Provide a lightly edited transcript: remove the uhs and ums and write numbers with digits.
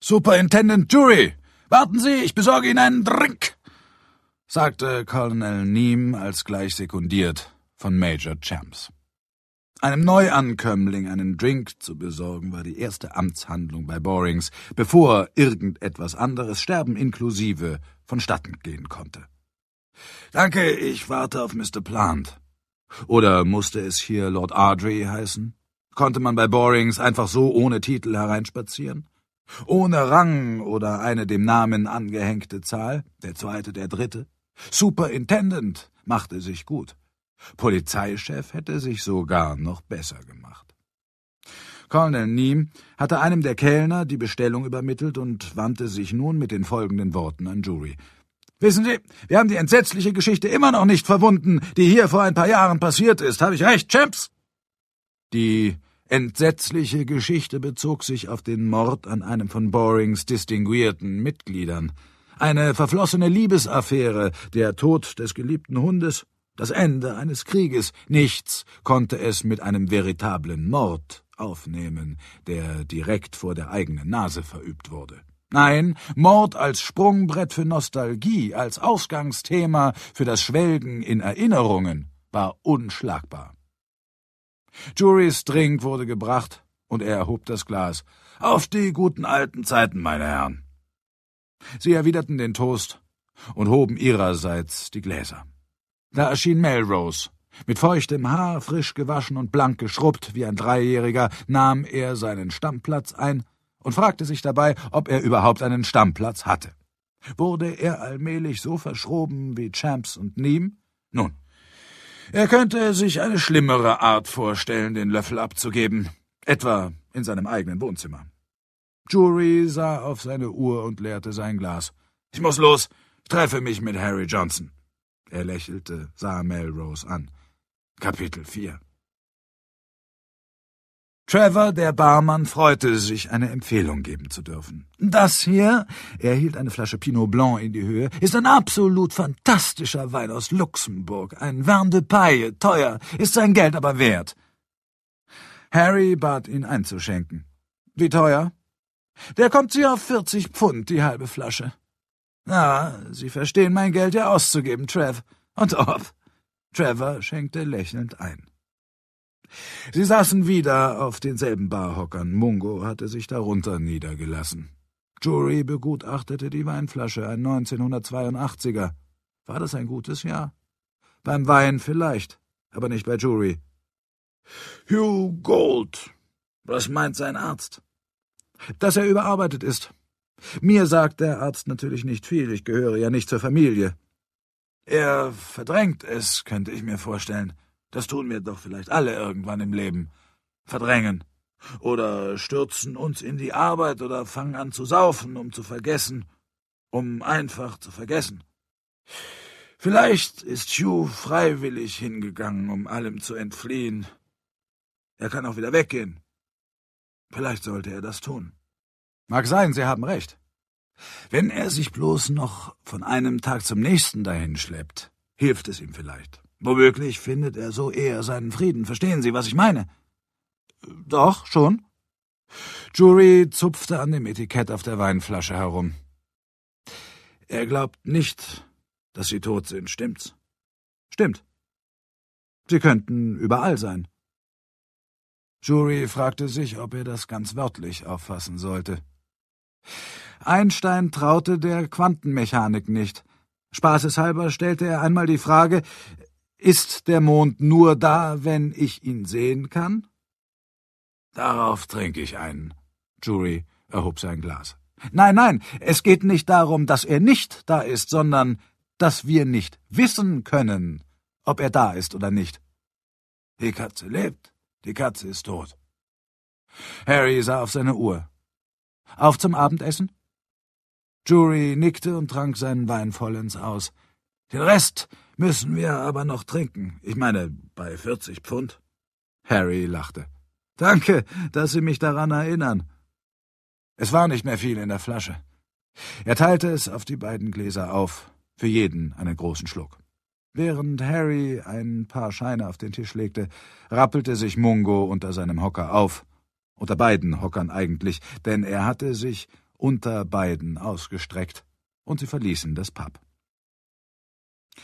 »Superintendent Jury, warten Sie, ich besorge Ihnen einen Drink«, sagte Colonel Neame als gleich sekundiert von Major Champs. Einem Neuankömmling einen Drink zu besorgen, war die erste Amtshandlung bei Borings, bevor irgendetwas anderes, Sterben inklusive, vonstatten gehen konnte. »Danke, ich warte auf Mr. Plant.« Oder musste es hier Lord Ardrey heißen? Konnte man bei Borings einfach so ohne Titel hereinspazieren? Ohne Rang oder eine dem Namen angehängte Zahl, der zweite, der dritte? Superintendent machte sich gut. Polizeichef hätte sich sogar noch besser gemacht. Colonel Neame hatte einem der Kellner die Bestellung übermittelt und wandte sich nun mit den folgenden Worten an Jury. »Wissen Sie, wir haben die entsetzliche Geschichte immer noch nicht verwunden, die hier vor ein paar Jahren passiert ist. Habe ich recht, Champs?« Die entsetzliche Geschichte bezog sich auf den Mord an einem von Borings distinguierten Mitgliedern. Eine verflossene Liebesaffäre, der Tod des geliebten Hundes, das Ende eines Krieges. Nichts konnte es mit einem veritablen Mord aufnehmen, der direkt vor der eigenen Nase verübt wurde. Nein, Mord als Sprungbrett für Nostalgie, als Ausgangsthema für das Schwelgen in Erinnerungen, war unschlagbar. Jurys Drink wurde gebracht, und er erhob das Glas. »Auf die guten alten Zeiten, meine Herren!« Sie erwiderten den Toast und hoben ihrerseits die Gläser. Da erschien Melrose. Mit feuchtem Haar, frisch gewaschen und blank geschrubbt wie ein Dreijähriger, nahm er seinen Stammplatz ein und fragte sich dabei, ob er überhaupt einen Stammplatz hatte. Wurde er allmählich so verschroben wie Champs und Neame? Nun, er könnte sich eine schlimmere Art vorstellen, den Löffel abzugeben, etwa in seinem eigenen Wohnzimmer. Jury sah auf seine Uhr und leerte sein Glas. »Ich muss los, ich treffe mich mit Harry Johnson.« Er lächelte, sah Melrose an. Kapitel 4. Trevor, der Barmann, freute sich, eine Empfehlung geben zu dürfen. »Das hier«, er hielt eine Flasche Pinot Blanc in die Höhe, »ist ein absolut fantastischer Wein aus Luxemburg. Ein Vin de Paille, teuer, ist sein Geld aber wert.« Harry bat ihn einzuschenken. »Wie teuer?« »Der kommt Sie auf 40 Pfund, die halbe Flasche.« »Na, Sie verstehen mein Geld ja auszugeben, Trev. Und ob?« Trevor schenkte lächelnd ein. Sie saßen wieder auf denselben Barhockern. Mungo hatte sich darunter niedergelassen. Jury begutachtete die Weinflasche, ein 1982er. War das ein gutes Jahr? Beim Wein vielleicht, aber nicht bei Jury. »Hugh Gold. Was meint sein Arzt?« »Dass er überarbeitet ist. Mir sagt der Arzt natürlich nicht viel, ich gehöre ja nicht zur Familie.« »Er verdrängt es, könnte ich mir vorstellen. Das tun wir doch vielleicht alle irgendwann im Leben. Verdrängen. Oder stürzen uns in die Arbeit oder fangen an zu saufen, um zu vergessen. Um einfach zu vergessen. Vielleicht ist Hugh freiwillig hingegangen, um allem zu entfliehen. Er kann auch wieder weggehen. Vielleicht sollte er das tun.« »Mag sein, Sie haben recht. Wenn er sich bloß noch von einem Tag zum nächsten dahin schleppt, hilft es ihm vielleicht. Womöglich findet er so eher seinen Frieden. Verstehen Sie, was ich meine?« »Doch, schon.« Jury zupfte an dem Etikett auf der Weinflasche herum. »Er glaubt nicht, dass Sie tot sind, stimmt's?« »Stimmt. Sie könnten überall sein.« Jury fragte sich, ob er das ganz wörtlich auffassen sollte. Einstein traute der Quantenmechanik nicht. Spaßeshalber stellte er einmal die Frage, »Ist der Mond nur da, wenn ich ihn sehen kann?« »Darauf trinke ich einen.« Jury erhob sein Glas. »Nein, es geht nicht darum, dass er nicht da ist, sondern dass wir nicht wissen können, ob er da ist oder nicht.« »Die Katze lebt, die Katze ist tot.« Harry sah auf seine Uhr. »Auf zum Abendessen?« Jury nickte und trank seinen Wein vollends aus. »Den Rest müssen wir aber noch trinken. Ich meine, bei 40 Pfund.« Harry lachte. »Danke, dass Sie mich daran erinnern.« Es war nicht mehr viel in der Flasche. Er teilte es auf die beiden Gläser auf, für jeden einen großen Schluck. Während Harry ein paar Scheine auf den Tisch legte, rappelte sich Mungo unter seinem Hocker auf, unter beiden Hockern eigentlich, denn er hatte sich, unter beiden ausgestreckt, und sie verließen das Pub.